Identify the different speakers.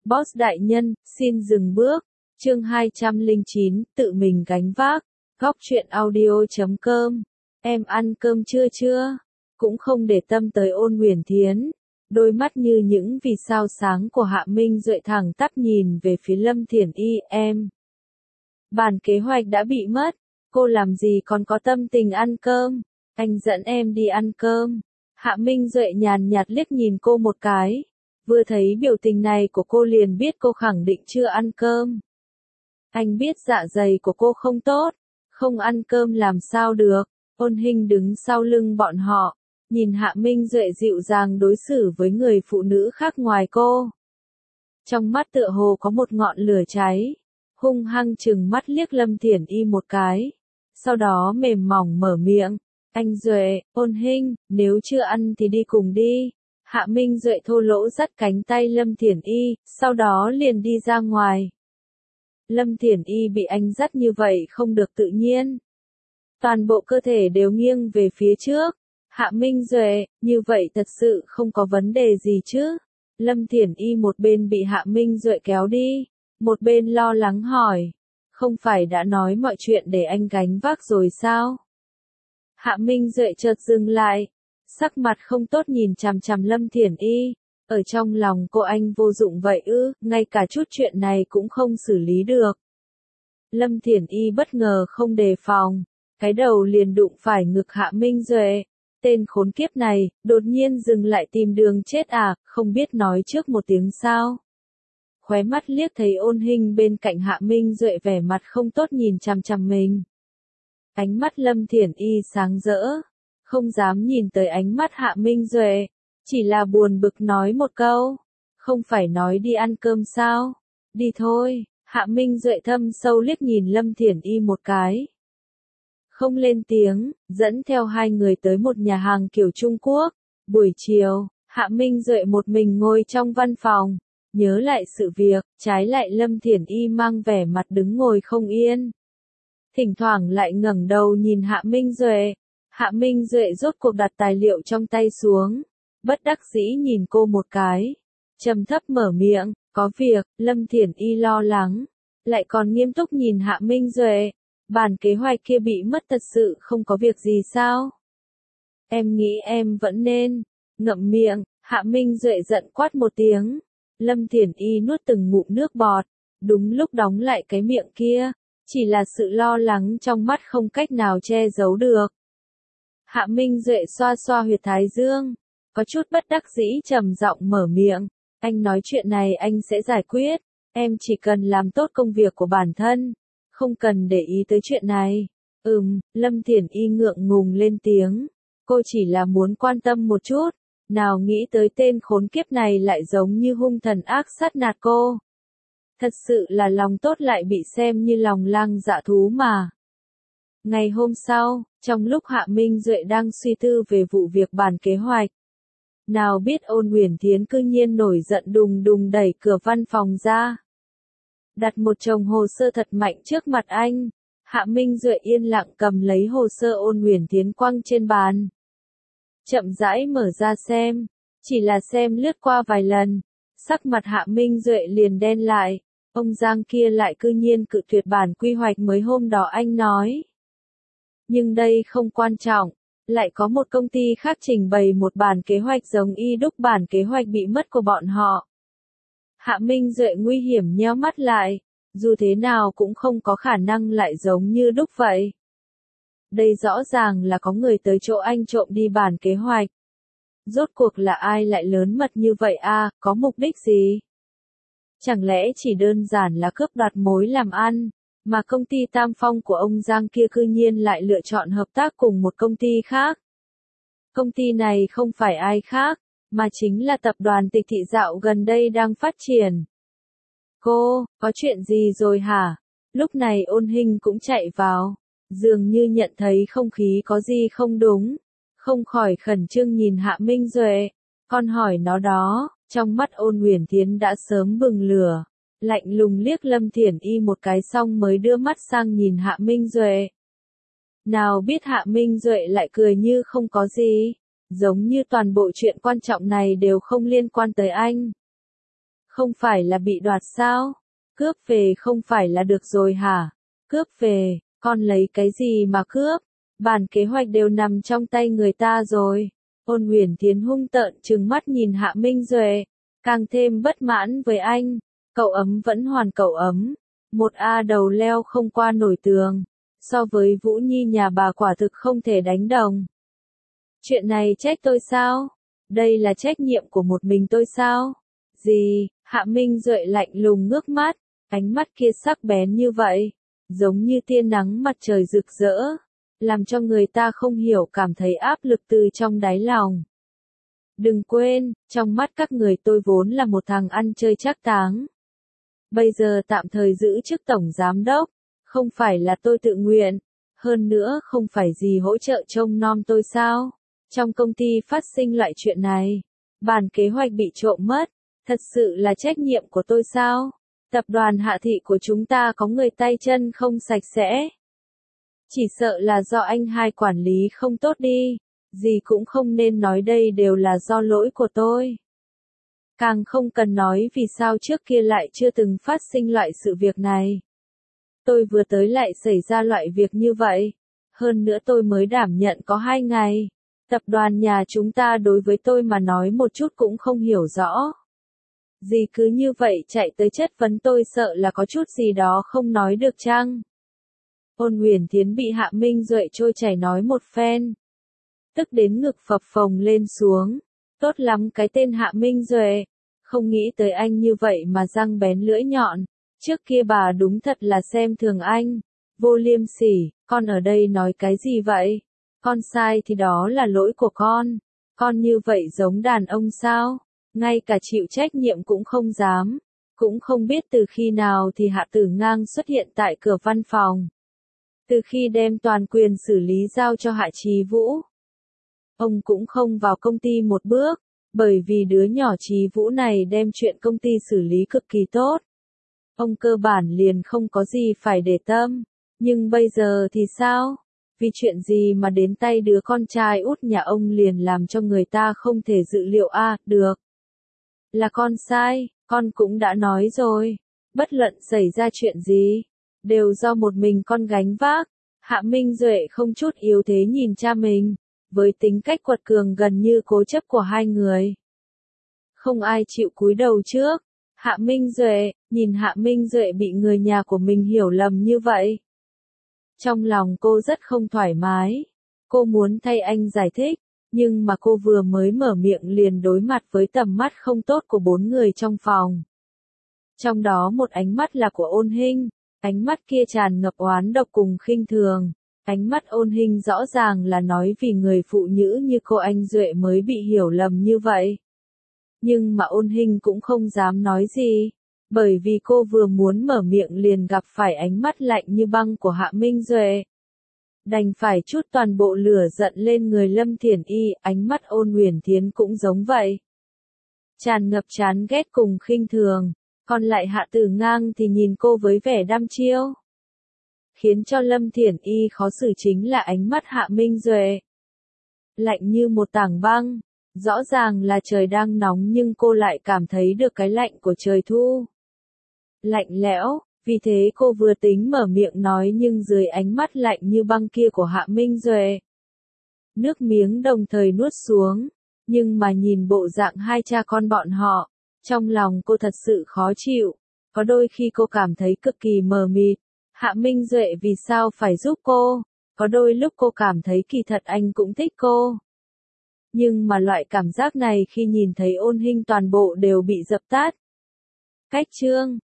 Speaker 1: Boss đại nhân, xin dừng bước. Chương 209, tự mình gánh vác. Góc truyện audio.com. Em ăn cơm chưa? Cũng không để tâm tới Ôn Uyển Thiến. Đôi mắt như những vì sao sáng của Hạ Minh Duệ thẳng tắp nhìn về phía Lâm Thiển Y. Em. Bản kế hoạch đã bị mất. Cô làm gì còn có tâm tình ăn cơm? Anh dẫn em đi ăn cơm. Hạ Minh Duệ nhàn nhạt liếc nhìn cô một cái. Vừa thấy biểu tình này của cô liền biết cô khẳng định chưa ăn cơm. Anh biết dạ dày của cô không tốt, không ăn cơm làm sao được. Ôn Hinh đứng sau lưng bọn họ, nhìn Hạ Minh Duệ dịu dàng đối xử với người phụ nữ khác ngoài cô. Trong mắt tựa hồ có một ngọn lửa cháy, hung hăng trừng mắt liếc Lâm Thiển Y một cái, sau đó mềm mỏng mở miệng. Anh Duệ, Ôn Hinh, nếu chưa ăn thì đi cùng đi. Hạ Minh Duệ thô lỗ dắt cánh tay Lâm Thiển Y, sau đó liền đi ra ngoài. Lâm Thiển Y bị anh dắt như vậy không được tự nhiên. Toàn bộ cơ thể đều nghiêng về phía trước. Hạ Minh Duệ, như vậy thật sự không có vấn đề gì chứ? Lâm Thiển Y một bên bị Hạ Minh Duệ kéo đi, một bên lo lắng hỏi. Không phải đã nói mọi chuyện để anh gánh vác rồi sao? Hạ Minh Duệ chợt dừng lại, sắc mặt không tốt nhìn chằm chằm Lâm Thiển Y. Ở trong lòng cô anh vô dụng vậy ư, ngay cả chút chuyện này cũng không xử lý được. Lâm Thiển Y bất ngờ không đề phòng, cái đầu liền đụng phải ngực Hạ Minh Duệ. Tên khốn kiếp này, đột nhiên dừng lại tìm đường chết à, không biết nói trước một tiếng sao. Khóe mắt liếc thấy Ôn Hinh bên cạnh Hạ Minh Duệ vẻ mặt không tốt nhìn chằm chằm mình. Ánh mắt Lâm Thiển Y sáng rỡ, không dám nhìn tới ánh mắt Hạ Minh Duệ, chỉ là buồn bực nói một câu, không phải nói đi ăn cơm sao, đi thôi. Hạ Minh Duệ thâm sâu liếc nhìn Lâm Thiển Y một cái. Không lên tiếng, dẫn theo hai người tới một nhà hàng kiểu Trung Quốc. Buổi chiều, Hạ Minh Duệ một mình ngồi trong văn phòng, nhớ lại sự việc, trái lại Lâm Thiển Y mang vẻ mặt đứng ngồi không yên. Thỉnh thoảng lại ngẩng đầu nhìn Hạ Minh Duệ. Hạ Minh Duệ rốt cuộc đặt tài liệu trong tay xuống, bất đắc dĩ nhìn cô một cái, trầm thấp mở miệng, có việc. Lâm Thiển Y lo lắng, lại còn nghiêm túc nhìn Hạ Minh Duệ. Bản kế hoạch kia bị mất thật sự không có việc gì sao? Em nghĩ em vẫn nên ngậm miệng. Hạ Minh Duệ giận quát một tiếng. Lâm Thiển Y nuốt từng ngụm nước bọt, đúng lúc đóng lại cái miệng kia, chỉ là sự lo lắng trong mắt không cách nào che giấu được. Hạ Minh Duệ xoa xoa huyệt thái dương, có chút bất đắc dĩ trầm giọng mở miệng. Anh nói chuyện này anh sẽ giải quyết, em chỉ cần làm tốt công việc của bản thân, không cần để ý tới chuyện này. Lâm Thiển Y ngượng ngùng lên tiếng, cô chỉ là muốn quan tâm một chút, nào nghĩ tới tên khốn kiếp này lại giống như hung thần ác sát nạt cô. Thật sự là lòng tốt lại bị xem như lòng lang dạ thú mà. Ngày hôm sau, trong lúc Hạ Minh Duệ đang suy tư về vụ việc bản kế hoạch, nào biết Ôn Uyển Thiến cư nhiên nổi giận đùng đùng đẩy cửa văn phòng ra, đặt một chồng hồ sơ thật mạnh trước mặt anh. Hạ Minh Duệ yên lặng cầm lấy hồ sơ Ôn Uyển Thiến quăng trên bàn, chậm rãi mở ra xem, chỉ là xem lướt qua vài lần, sắc mặt Hạ Minh Duệ liền đen lại. Ông Giang kia lại cư nhiên cự tuyệt bản quy hoạch mới hôm đó anh nói. Nhưng đây không quan trọng, lại có một công ty khác trình bày một bản kế hoạch giống y đúc bản kế hoạch bị mất của bọn họ. Hạ Minh Duệ nguy hiểm nheo mắt lại, dù thế nào cũng không có khả năng lại giống như đúc vậy. Đây rõ ràng là có người tới chỗ anh trộm đi bản kế hoạch. Rốt cuộc là ai lại lớn mật như vậy à, có mục đích gì? Chẳng lẽ chỉ đơn giản là cướp đoạt mối làm ăn, mà công ty Tam Phong của ông Giang kia cư nhiên lại lựa chọn hợp tác cùng một công ty khác. Công ty này không phải ai khác, mà chính là tập đoàn Tịch Thị dạo gần đây đang phát triển. Cô, có chuyện gì rồi hả? Lúc này Ôn Hinh cũng chạy vào, dường như nhận thấy không khí có gì không đúng, không khỏi khẩn trương nhìn Hạ Minh Duệ. Con hỏi nó đó. Trong mắt Ôn Uyển Thiến đã sớm bừng lửa, lạnh lùng liếc Lâm Thiển Y một cái xong mới đưa mắt sang nhìn Hạ Minh Duệ. Nào biết Hạ Minh Duệ lại cười như không có gì, giống như toàn bộ chuyện quan trọng này đều không liên quan tới anh. Không phải là bị đoạt sao? Cướp về không phải là được rồi hả? Cướp về, con lấy cái gì mà cướp? Bản kế hoạch đều nằm trong tay người ta rồi. Ôn Huyền Thiến hung tợn trừng mắt nhìn Hạ Minh Duệ, càng thêm bất mãn với anh. Cậu ấm vẫn hoàn cậu ấm. Một A đầu leo không qua nổi tường. So với Vũ Nhi nhà bà quả thực không thể đánh đồng. Chuyện này trách tôi sao? Đây là trách nhiệm của một mình tôi sao? Gì? Hạ Minh Duệ lạnh lùng ngước mắt, ánh mắt kia sắc bén như vậy, giống như tia nắng mặt trời rực rỡ, làm cho người ta không hiểu cảm thấy áp lực từ trong đáy lòng. Đừng quên, trong mắt các người tôi vốn là một thằng ăn chơi trác táng. Bây giờ tạm thời giữ chức tổng giám đốc, không phải là tôi tự nguyện, hơn nữa không phải gì hỗ trợ trông nom tôi sao? Trong công ty phát sinh loại chuyện này, bản kế hoạch bị trộm mất, thật sự là trách nhiệm của tôi sao? Tập đoàn Hạ Thị của chúng ta có người tay chân không sạch sẽ. Chỉ sợ là do anh hai quản lý không tốt đi, gì cũng không nên nói, đây đều là do lỗi của tôi. Càng không cần nói vì sao trước kia lại chưa từng phát sinh loại sự việc này. Tôi vừa tới lại xảy ra loại việc như vậy. Hơn nữa tôi mới đảm nhận có 2 ngày. Tập đoàn nhà chúng ta đối với tôi mà nói một chút cũng không hiểu rõ. Gì cứ như vậy chạy tới chất vấn tôi, sợ là có chút gì đó không nói được chăng? Ôn Huyền Thiến bị Hạ Minh Duệ trôi chảy nói một phen. Tức đến ngực phập phồng lên xuống. Tốt lắm cái tên Hạ Minh Duệ. Không nghĩ tới anh như vậy mà răng bén lưỡi nhọn. Trước kia bà đúng thật là xem thường anh. Vô liêm sỉ, con ở đây nói cái gì vậy? Con sai thì đó là lỗi của con. Con như vậy giống đàn ông sao? Ngay cả chịu trách nhiệm cũng không dám. Cũng không biết từ khi nào thì Hạ Tử Ngang xuất hiện tại cửa văn phòng. Từ khi đem toàn quyền xử lý giao cho Hạ Chí Vũ. Ông cũng không vào công ty một bước, bởi vì đứa nhỏ Chí Vũ này đem chuyện công ty xử lý cực kỳ tốt. Ông cơ bản liền không có gì phải để tâm. Nhưng bây giờ thì sao? Vì chuyện gì mà đến tay đứa con trai út nhà ông liền làm cho người ta không thể dự liệu được. Là con sai, con cũng đã nói rồi. Bất luận xảy ra chuyện gì, đều do một mình con gánh vác. Hạ Minh Duệ không chút yếu thế nhìn cha mình, với tính cách quật cường gần như cố chấp của hai người. Không ai chịu cúi đầu trước. Hạ Minh Duệ, nhìn Hạ Minh Duệ bị người nhà của mình hiểu lầm như vậy. Trong lòng cô rất không thoải mái. Cô muốn thay anh giải thích, nhưng mà cô vừa mới mở miệng liền đối mặt với tầm mắt không tốt của 4 người trong phòng. Trong đó một ánh mắt là của Ôn Hinh, ánh mắt kia tràn ngập oán độc cùng khinh thường. Ánh mắt Ôn Hinh rõ ràng là nói vì người phụ nữ như cô anh Duệ mới bị hiểu lầm như vậy. Nhưng mà Ôn Hinh cũng không dám nói gì, bởi vì cô vừa muốn mở miệng liền gặp phải ánh mắt lạnh như băng của Hạ Minh Duệ. Đành phải chút toàn bộ lửa giận lên người Lâm Thiển Y, ánh mắt Ôn Huyền Thiến cũng giống vậy. Tràn ngập chán ghét cùng khinh thường, còn lại Hạ Tử Ngang thì nhìn cô với vẻ đăm chiêu. Khiến cho Lâm Thiển Y khó xử chính là ánh mắt Hạ Minh Duệ. Lạnh như một tảng băng, rõ ràng là trời đang nóng nhưng cô lại cảm thấy được cái lạnh của trời thu. Lạnh lẽo, vì thế cô vừa tính mở miệng nói nhưng dưới ánh mắt lạnh như băng kia của Hạ Minh Duệ. Nước miếng đồng thời nuốt xuống, nhưng mà nhìn bộ dạng hai cha con bọn họ, trong lòng cô thật sự khó chịu, có đôi khi cô cảm thấy cực kỳ mờ mịt. Hạ Minh Duệ vì sao phải giúp cô? Có đôi lúc cô cảm thấy kỳ thật anh cũng thích cô. Nhưng mà loại cảm giác này khi nhìn thấy Ôn Hinh toàn bộ đều bị dập tắt. Cách chương